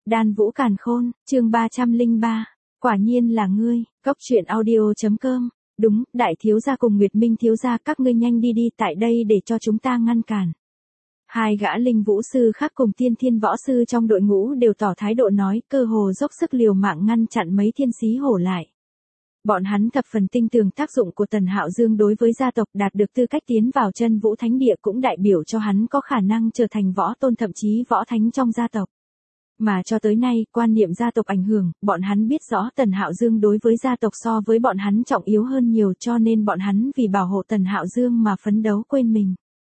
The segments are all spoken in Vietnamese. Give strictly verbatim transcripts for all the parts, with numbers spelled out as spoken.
Đan Vũ Càn Khôn, chương ba trăm lẻ ba. Quả nhiên là ngươi, Cốc Truyện Audio.com. Đúng, đại thiếu gia cùng Nguyệt Minh thiếu gia, các ngươi nhanh đi đi tại đây để cho chúng ta ngăn cản. Hai gã linh vũ sư khác cùng tiên thiên võ sư trong đội ngũ đều tỏ thái độ nói, cơ hồ dốc sức liều mạng ngăn chặn mấy thiên xí hổ lại. Bọn hắn thập phần tinh tường tác dụng của Tần Hạo Dương đối với gia tộc, đạt được tư cách tiến vào chân vũ thánh địa cũng đại biểu cho hắn có khả năng trở thành võ tôn thậm chí võ thánh trong gia tộc. Mà cho tới nay, quan niệm gia tộc ảnh hưởng, bọn hắn biết rõ Tần Hạo Dương đối với gia tộc so với bọn hắn trọng yếu hơn nhiều, cho nên bọn hắn vì bảo hộ Tần Hạo Dương mà phấn đấu quên mình.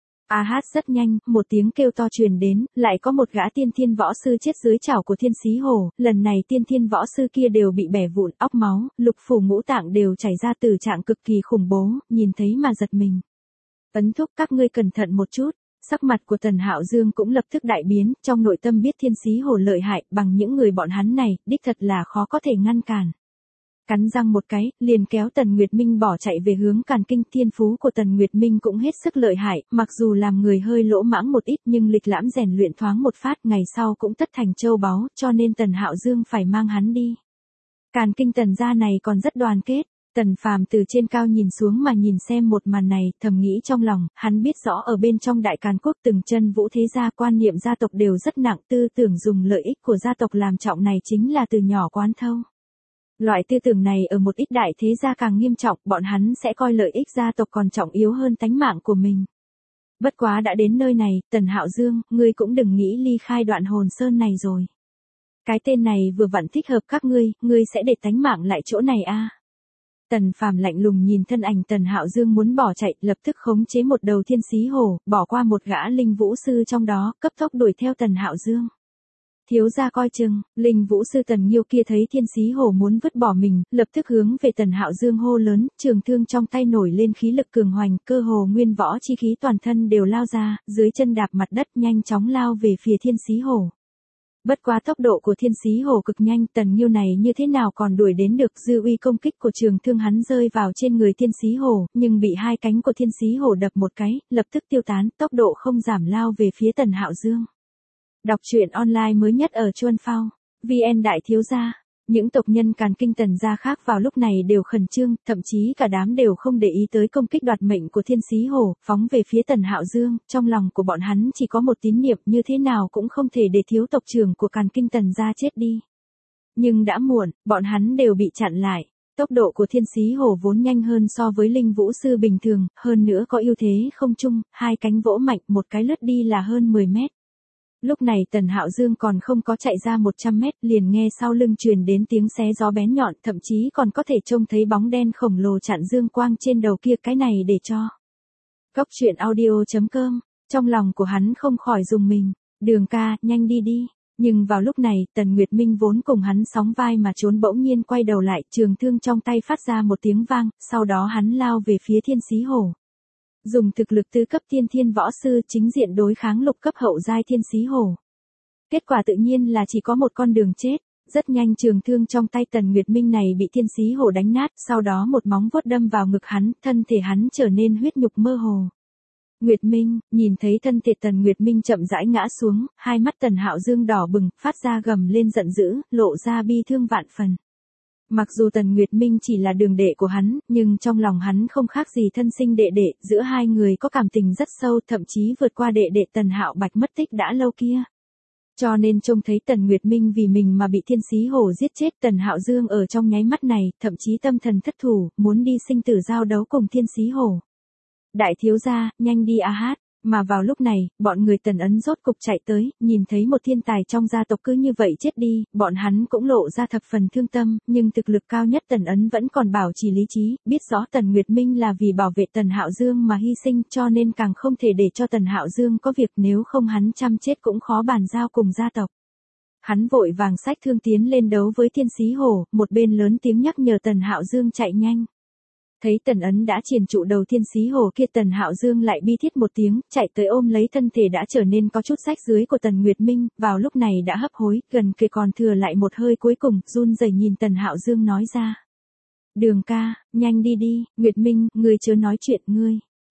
A hát rất nhanh, một tiếng kêu to truyền đến, lại có một gã tiên thiên võ sư chết dưới chảo của thiên xí hổ, lần này tiên thiên võ sư kia đều bị bẻ vụn, óc máu, lục phủ ngũ tạng đều chảy ra, từ trạng cực kỳ khủng bố, nhìn thấy mà giật mình. Ấn thúc, các ngươi cẩn thận một chút. Sắc mặt của Tần Hạo Dương cũng lập tức đại biến, trong nội tâm biết thiên xí hổ lợi hại, bằng những người bọn hắn này, đích thật là khó có thể ngăn cản. Cắn răng một cái, liền kéo Tần Nguyệt Minh bỏ chạy về hướng Càn Kinh. Thiên phú của Tần Nguyệt Minh cũng hết sức lợi hại, mặc dù làm người hơi lỗ mãng một ít nhưng lịch lãm rèn luyện thoáng một phát, ngày sau cũng tất thành châu báu, cho nên Tần Hạo Dương phải mang hắn đi. Càn Kinh Tần gia này còn rất đoàn kết. Tần Phàm từ trên cao nhìn xuống mà nhìn xem một màn này, thầm nghĩ trong lòng, hắn biết rõ ở bên trong Đại Càn Quốc từng chân vũ thế gia quan niệm gia tộc đều rất nặng, tư tưởng dùng lợi ích của gia tộc làm trọng này chính là từ nhỏ quán thâu. Loại tư tưởng này ở một ít đại thế gia càng nghiêm trọng, bọn hắn sẽ coi lợi ích gia tộc còn trọng yếu hơn tánh mạng của mình. Bất quá đã đến nơi này, Tần Hạo Dương, ngươi cũng đừng nghĩ ly khai Đoạn Hồn Sơn này rồi. Cái tên này vừa vặn thích hợp các ngươi, ngươi sẽ để tánh mạng lại chỗ này a. À? Tần Phàm lạnh lùng nhìn thân ảnh Tần Hạo Dương muốn bỏ chạy, lập tức khống chế một đầu thiên xí hổ, bỏ qua một gã linh vũ sư trong đó, cấp tốc đuổi theo Tần Hạo Dương. Thiếu gia coi chừng, linh vũ sư Tần Nhiêu kia thấy thiên xí hổ muốn vứt bỏ mình, lập tức hướng về Tần Hạo Dương hô lớn, trường thương trong tay nổi lên khí lực cường hoành, cơ hồ nguyên võ chi khí toàn thân đều lao ra, dưới chân đạp mặt đất nhanh chóng lao về phía thiên xí hổ. Bất quá tốc độ của thiên xí hổ cực nhanh, Tần Nhiêu này như thế nào còn đuổi đến được, dư uy công kích của trường thương hắn rơi vào trên người thiên xí hổ, nhưng bị hai cánh của thiên xí hổ đập một cái, lập tức tiêu tán, tốc độ không giảm lao về phía Tần Hạo Dương. Đọc truyện online mới nhất ở Chuan Phao, vê en đại thiếu gia. Những tộc nhân Càn Kinh Tần gia khác vào lúc này đều khẩn trương, thậm chí cả đám đều không để ý tới công kích đoạt mệnh của thiên xí hổ, phóng về phía Tần Hạo Dương, trong lòng của bọn hắn chỉ có một tín niệm, như thế nào cũng không thể để thiếu tộc trưởng của Càn Kinh Tần gia chết đi. Nhưng đã muộn, bọn hắn đều bị chặn lại. Tốc độ của thiên xí hổ vốn nhanh hơn so với linh vũ sư bình thường, hơn nữa có ưu thế không chung, hai cánh vỗ mạnh, một cái lướt đi là hơn mười mét. Lúc này Tần Hạo Dương còn không có chạy ra một trăm mét, liền nghe sau lưng truyền đến tiếng xé gió bén nhọn, thậm chí còn có thể trông thấy bóng đen khổng lồ chặn dương quang trên đầu kia, cái này để cho. Cốc Truyện Audio.com, trong lòng của hắn không khỏi rùng mình, Đường ca, nhanh đi đi. Nhưng vào lúc này, Tần Nguyệt Minh vốn cùng hắn sóng vai mà trốn bỗng nhiên quay đầu lại, trường thương trong tay phát ra một tiếng vang, sau đó hắn lao về phía thiên xí hổ. Dùng thực lực tứ cấp tiên thiên võ sư chính diện đối kháng lục cấp hậu giai thiên xí hổ. Kết quả tự nhiên là chỉ có một con đường chết, rất nhanh trường thương trong tay Tần Nguyệt Minh này bị thiên xí hổ đánh nát, sau đó một móng vuốt đâm vào ngực hắn, thân thể hắn trở nên huyết nhục mơ hồ. Nguyệt Minh, nhìn thấy thân thể Tần Nguyệt Minh chậm rãi ngã xuống, hai mắt Tần Hạo Dương đỏ bừng, phát ra gầm lên giận dữ, lộ ra bi thương vạn phần. Mặc dù Tần Nguyệt Minh chỉ là đường đệ của hắn, nhưng trong lòng hắn không khác gì thân sinh đệ đệ, giữa hai người có cảm tình rất sâu, thậm chí vượt qua đệ đệ Tần Hạo Bạch mất tích đã lâu kia. Cho nên trông thấy Tần Nguyệt Minh vì mình mà bị thiên xí hổ giết chết, Tần Hạo Dương ở trong nháy mắt này, thậm chí tâm thần thất thủ, muốn đi sinh tử giao đấu cùng thiên xí hổ. Đại thiếu gia, nhanh đi a hát. Mà vào lúc này, bọn người Tần Ấn rốt cục chạy tới, nhìn thấy một thiên tài trong gia tộc cứ như vậy chết đi, bọn hắn cũng lộ ra thập phần thương tâm, nhưng thực lực cao nhất Tần Ấn vẫn còn bảo trì lý trí, biết rõ Tần Nguyệt Minh là vì bảo vệ Tần Hạo Dương mà hy sinh, cho nên càng không thể để cho Tần Hạo Dương có việc, nếu không hắn chăm chết cũng khó bàn giao cùng gia tộc. Hắn vội vàng xách thương tiến lên đấu với thiên xí hổ, một bên lớn tiếng nhắc nhở Tần Hạo Dương chạy nhanh. Thấy Tần Ấn đã triền trụ đầu thiên xí hổ kia, Tần Hạo Dương lại bi thiết một tiếng, chạy tới ôm lấy thân thể đã trở nên có chút rách dưới của Tần Nguyệt Minh, vào lúc này đã hấp hối, gần kề còn thừa lại một hơi cuối cùng, run rẩy nhìn Tần Hạo Dương nói ra. Đường ca, nhanh đi đi, Nguyệt Minh, ngươi chớ nói chuyện ngươi.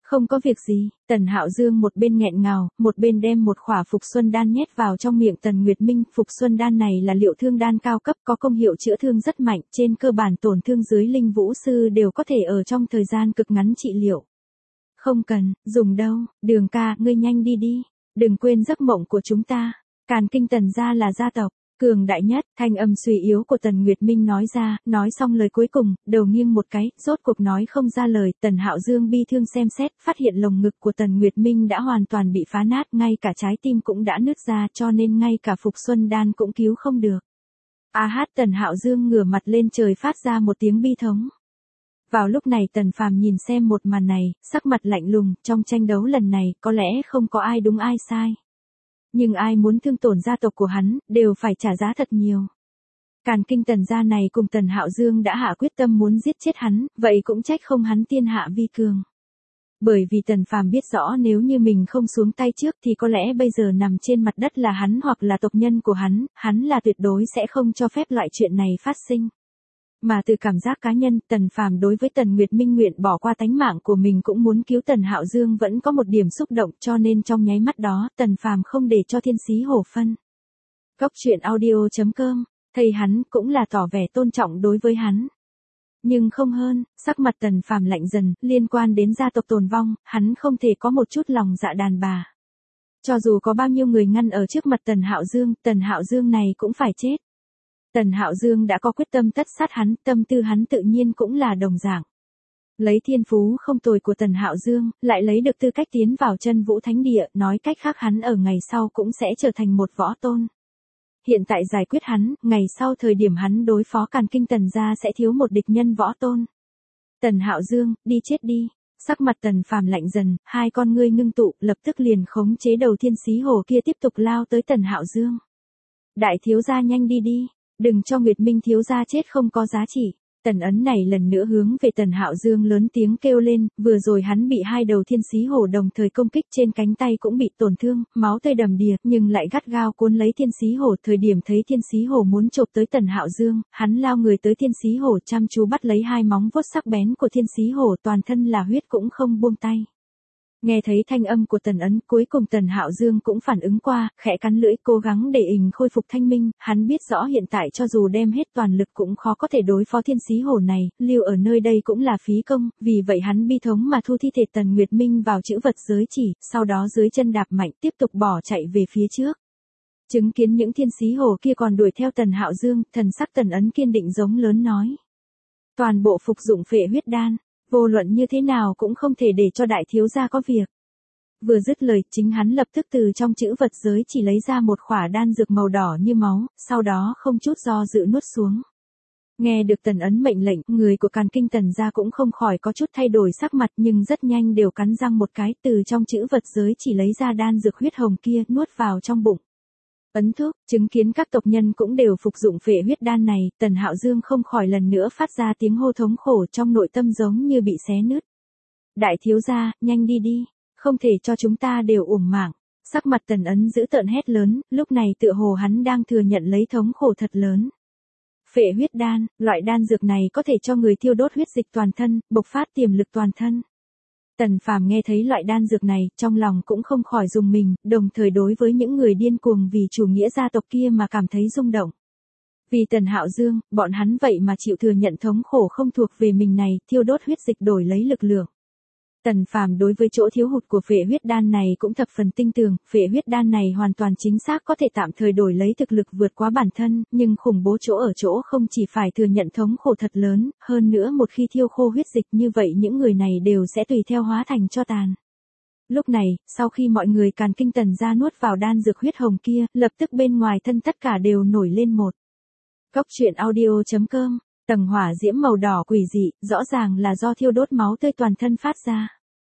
Không có việc gì, Tần Hạo Dương một bên nghẹn ngào, một bên đem một khỏa Phục Xuân đan nhét vào trong miệng Tần Nguyệt Minh. Phục Xuân đan này là liệu thương đan cao cấp, có công hiệu chữa thương rất mạnh, trên cơ bản tổn thương dưới linh vũ sư đều có thể ở trong thời gian cực ngắn trị liệu. Không cần, dùng đâu, Đường ca, ngươi nhanh đi đi, đừng quên giấc mộng của chúng ta. Càn Kinh Tần gia là gia tộc cường đại nhất, thanh âm suy yếu của Tần Nguyệt Minh nói ra, nói xong lời cuối cùng, đầu nghiêng một cái, rốt cuộc nói không ra lời. Tần Hạo Dương bi thương xem xét, phát hiện lồng ngực của Tần Nguyệt Minh đã hoàn toàn bị phá nát, ngay cả trái tim cũng đã nứt ra, cho nên ngay cả Phục Xuân đan cũng cứu không được. A hát, Tần Hạo Dương ngửa mặt lên trời phát ra một tiếng bi thống. Vào lúc này Tần Phàm nhìn xem một màn này, sắc mặt lạnh lùng, trong tranh đấu lần này, có lẽ không có ai đúng ai sai. Nhưng ai muốn thương tổn gia tộc của hắn, đều phải trả giá thật nhiều. Càn Kinh Tần gia này cùng Tần Hạo Dương đã hạ quyết tâm muốn giết chết hắn, vậy cũng trách không hắn tiên hạ vi cường. Bởi vì Tần Phàm biết rõ nếu như mình không xuống tay trước thì có lẽ bây giờ nằm trên mặt đất là hắn hoặc là tộc nhân của hắn, hắn là tuyệt đối sẽ không cho phép loại chuyện này phát sinh. Mà từ cảm giác cá nhân, Tần Phàm đối với Tần Nguyệt Minh nguyện bỏ qua tánh mạng của mình cũng muốn cứu Tần Hạo Dương vẫn có một điểm xúc động, cho nên trong nháy mắt đó, Tần Phàm không để cho thiên sĩ hổ phân. Góc truyện audio chấm com, thầy hắn cũng là tỏ vẻ tôn trọng đối với hắn. Nhưng không hơn, sắc mặt Tần Phàm lạnh dần, liên quan đến gia tộc tồn vong, hắn không thể có một chút lòng dạ đàn bà. Cho dù có bao nhiêu người ngăn ở trước mặt Tần Hạo Dương, Tần Hạo Dương này cũng phải chết. Tần Hạo Dương đã có quyết tâm tất sát hắn, tâm tư hắn tự nhiên cũng là đồng dạng. Lấy thiên phú không tồi của Tần Hạo Dương, lại lấy được tư cách tiến vào chân vũ thánh địa, nói cách khác hắn ở ngày sau cũng sẽ trở thành một võ tôn. Hiện tại giải quyết hắn, ngày sau thời điểm hắn đối phó Càn Kinh Tần gia sẽ thiếu một địch nhân võ tôn. Tần Hạo Dương, đi chết đi. Sắc mặt Tần Phàm lạnh dần, hai con ngươi ngưng tụ, lập tức liền khống chế đầu thiên sĩ hồ kia tiếp tục lao tới Tần Hạo Dương. Đại thiếu gia nhanh đi đi. Đừng cho Nguyệt Minh thiếu gia chết không có giá trị. Tần ấn này lần nữa hướng về Tần Hạo Dương lớn tiếng kêu lên, vừa rồi hắn bị hai đầu thiên sĩ hổ đồng thời công kích, trên cánh tay cũng bị tổn thương, máu tươi đầm đìa, nhưng lại gắt gao cuốn lấy thiên sĩ hổ. Thời điểm thấy thiên sĩ hổ muốn chộp tới Tần Hạo Dương, hắn lao người tới thiên sĩ hổ, chăm chú bắt lấy hai móng vuốt sắc bén của thiên sĩ hổ, toàn thân là huyết cũng không buông tay. Nghe thấy thanh âm của Tần ấn, cuối cùng Tần Hạo Dương cũng phản ứng qua, khẽ cắn lưỡi cố gắng để ình khôi phục thanh minh, hắn biết rõ hiện tại cho dù đem hết toàn lực cũng khó có thể đối phó thiên sĩ hổ này, lưu ở nơi đây cũng là phí công, vì vậy hắn bi thống mà thu thi thể Tần Nguyệt Minh vào chữ vật giới chỉ, sau đó dưới chân đạp mạnh tiếp tục bỏ chạy về phía trước. Chứng kiến những thiên sĩ hổ kia còn đuổi theo Tần Hạo Dương, thần sắc Tần ấn kiên định giống lớn nói. Toàn bộ phục dụng phệ huyết đan. Vô luận như thế nào cũng không thể để cho đại thiếu gia có việc. Vừa dứt lời, chính hắn lập tức từ trong chữ vật giới chỉ lấy ra một khỏa đan dược màu đỏ như máu, sau đó không chút do dự nuốt xuống. Nghe được Tần ấn mệnh lệnh, người của Càn Kinh Tần gia cũng không khỏi có chút thay đổi sắc mặt, nhưng rất nhanh đều cắn răng một cái, từ trong chữ vật giới chỉ lấy ra đan dược huyết hồng kia, nuốt vào trong bụng. Ấn thúc, chứng kiến các tộc nhân cũng đều phục dụng phệ huyết đan này, Tần Hạo Dương không khỏi lần nữa phát ra tiếng hô thống khổ, trong nội tâm giống như bị xé nứt. Đại thiếu gia, nhanh đi đi, không thể cho chúng ta đều uổng mạng. Sắc mặt Tần ấn dữ tợn hét lớn, lúc này tựa hồ hắn đang thừa nhận lấy thống khổ thật lớn. Phệ huyết đan, loại đan dược này có thể cho người thiêu đốt huyết dịch toàn thân, bộc phát tiềm lực toàn thân. Tần Phàm nghe thấy loại đan dược này, trong lòng cũng không khỏi rùng mình, đồng thời đối với những người điên cuồng vì chủ nghĩa gia tộc kia mà cảm thấy rung động. Vì Tần Hạo Dương, bọn hắn vậy mà chịu thừa nhận thống khổ không thuộc về mình này, thiêu đốt huyết dịch đổi lấy lực lượng. Tần Phàm đối với chỗ thiếu hụt của phệ huyết đan này cũng thập phần tinh tường, phệ huyết đan này hoàn toàn chính xác có thể tạm thời đổi lấy thực lực vượt quá bản thân, nhưng khủng bố chỗ ở chỗ không chỉ phải thừa nhận thống khổ thật lớn, hơn nữa một khi thiêu khô huyết dịch như vậy những người này đều sẽ tùy theo hóa thành tro tàn. Lúc này, sau khi mọi người Càn Kinh Tần gia nuốt vào đan dược huyết hồng kia, lập tức bên ngoài thân tất cả đều nổi lên một. Góc truyện audio chấm com, tầng hỏa diễm màu đỏ quỷ dị, rõ ràng là do thiêu đốt máu tươi toàn thân phát ra.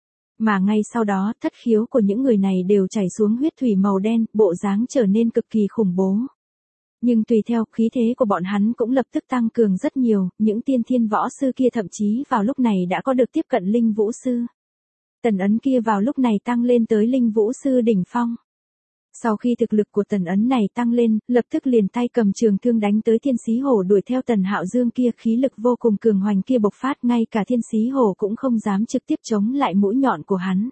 Mà ngay sau đó, thất khiếu của những người này đều chảy xuống huyết thủy màu đen, bộ dáng trở nên cực kỳ khủng bố. Nhưng tùy theo, khí thế của bọn hắn cũng lập tức tăng cường rất nhiều, những tiên thiên võ sư kia thậm chí vào lúc này đã có được tiếp cận linh vũ sư. Tần ấn kia vào lúc này tăng lên tới linh vũ sư đỉnh phong. Sau khi thực lực của Tần Ấn này tăng lên, lập tức liền tay cầm trường thương đánh tới Thiên Xí Hổ đuổi theo Tần Hạo Dương kia, khí lực vô cùng cường hoành kia bộc phát, ngay cả Thiên Xí Hổ cũng không dám trực tiếp chống lại mũi nhọn của hắn.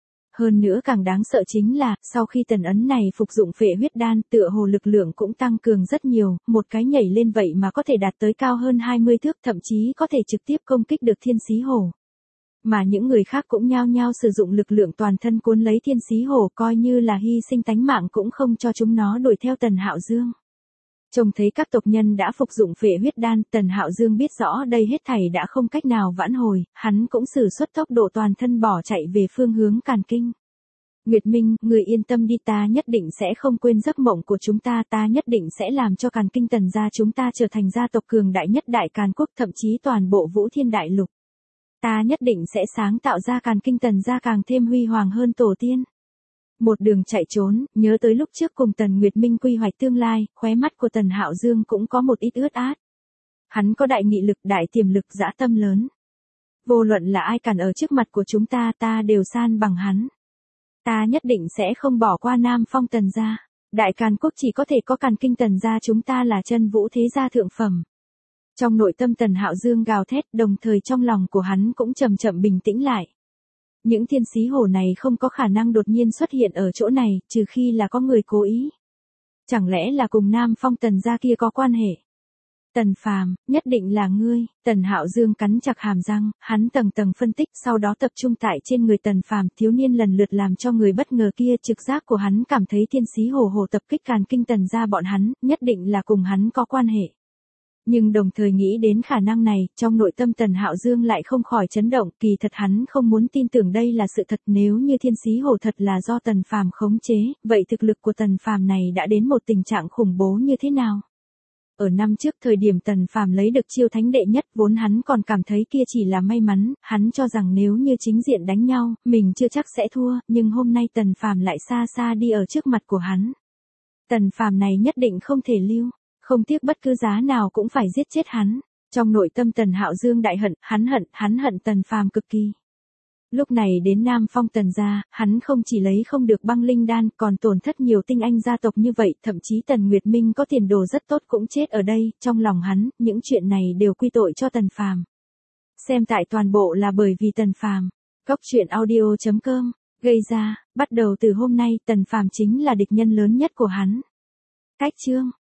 Hơn nữa càng đáng sợ chính là, sau khi Tần Ấn này phục dụng phệ huyết đan, tựa hồ lực lượng cũng tăng cường rất nhiều, một cái nhảy lên vậy mà có thể đạt tới cao hơn hai mươi thước, thậm chí có thể trực tiếp công kích được Thiên Xí Hổ. Mà những người khác cũng nhao nhao sử dụng lực lượng toàn thân cuốn lấy Thiên Xí Hổ, coi như là hy sinh tánh mạng cũng không cho chúng nó đuổi theo Tần Hạo Dương. Trông thấy các tộc nhân đã phục dụng phệ huyết đan, Tần Hạo Dương biết rõ đây hết thảy đã không cách nào vãn hồi, hắn cũng sử xuất tốc độ toàn thân bỏ chạy về phương hướng Càn Kinh. Nguyệt Minh, người yên tâm đi, ta nhất định sẽ không quên giấc mộng của chúng ta, ta nhất định sẽ làm cho Càn Kinh Tần gia chúng ta trở thành gia tộc cường đại nhất Đại Càn Quốc, thậm chí toàn bộ Vũ Thiên Đại Lục. Ta nhất định sẽ sáng tạo ra Càn Kinh Tần gia càng thêm huy hoàng hơn tổ tiên. Một đường chạy trốn, nhớ tới lúc trước cùng Tần Nguyệt Minh quy hoạch tương lai, khóe mắt của Tần Hạo Dương cũng có một ít ướt át. Hắn có đại nghị lực, đại tiềm lực, dã tâm lớn. Vô luận là ai cản ở trước mặt của chúng ta, ta đều san bằng hắn. Ta nhất định sẽ không bỏ qua Nam Phong Tần gia. Đại Càn Quốc chỉ có thể có Càn Kinh Tần gia chúng ta là chân vũ thế gia thượng phẩm. Trong nội tâm Tần Hạo Dương gào thét, đồng thời trong lòng của hắn cũng chậm chậm bình tĩnh lại. Những Thiên Xí Hổ này không có khả năng đột nhiên xuất hiện ở chỗ này, trừ khi là có người cố ý. Chẳng lẽ là cùng Nam Phong Tần gia kia có quan hệ? Tần Phàm, nhất định là ngươi. Tần Hạo Dương cắn chặt hàm răng, hắn tầng tầng phân tích, sau đó tập trung tại trên người Tần Phàm, thiếu niên lần lượt làm cho người bất ngờ kia, trực giác của hắn cảm thấy Thiên Xí Hổ Hổ tập kích Càn Kinh Tần gia bọn hắn, nhất định là cùng hắn có quan hệ. Nhưng đồng thời nghĩ đến khả năng này, trong nội tâm Tần Hạo Dương lại không khỏi chấn động, kỳ thật hắn không muốn tin tưởng đây là sự thật, nếu như Thiên Xí Hổ thật là do Tần Phàm khống chế, vậy thực lực của Tần Phàm này đã đến một tình trạng khủng bố như thế nào? Ở năm trước thời điểm Tần Phàm lấy được chiêu thánh đệ nhất, vốn hắn còn cảm thấy kia chỉ là may mắn, hắn cho rằng nếu như chính diện đánh nhau, mình chưa chắc sẽ thua, nhưng hôm nay Tần Phàm lại xa xa đi ở trước mặt của hắn. Tần Phàm này nhất định không thể lưu. Không tiếc bất cứ giá nào cũng phải giết chết hắn. Trong nội tâm Tần Hạo Dương đại hận, hắn hận, hắn hận Tần Phàm cực kỳ. Lúc này đến Nam Phong Tần gia, hắn không chỉ lấy không được băng linh đan, còn tổn thất nhiều tinh anh gia tộc như vậy, thậm chí Tần Nguyệt Minh có tiền đồ rất tốt cũng chết ở đây, trong lòng hắn, những chuyện này đều quy tội cho Tần Phàm. Xem tại toàn bộ là bởi vì Tần Phàm. Góc truyện audio chấm com, gây ra, bắt đầu từ hôm nay, Tần Phàm chính là địch nhân lớn nhất của hắn. Cách chương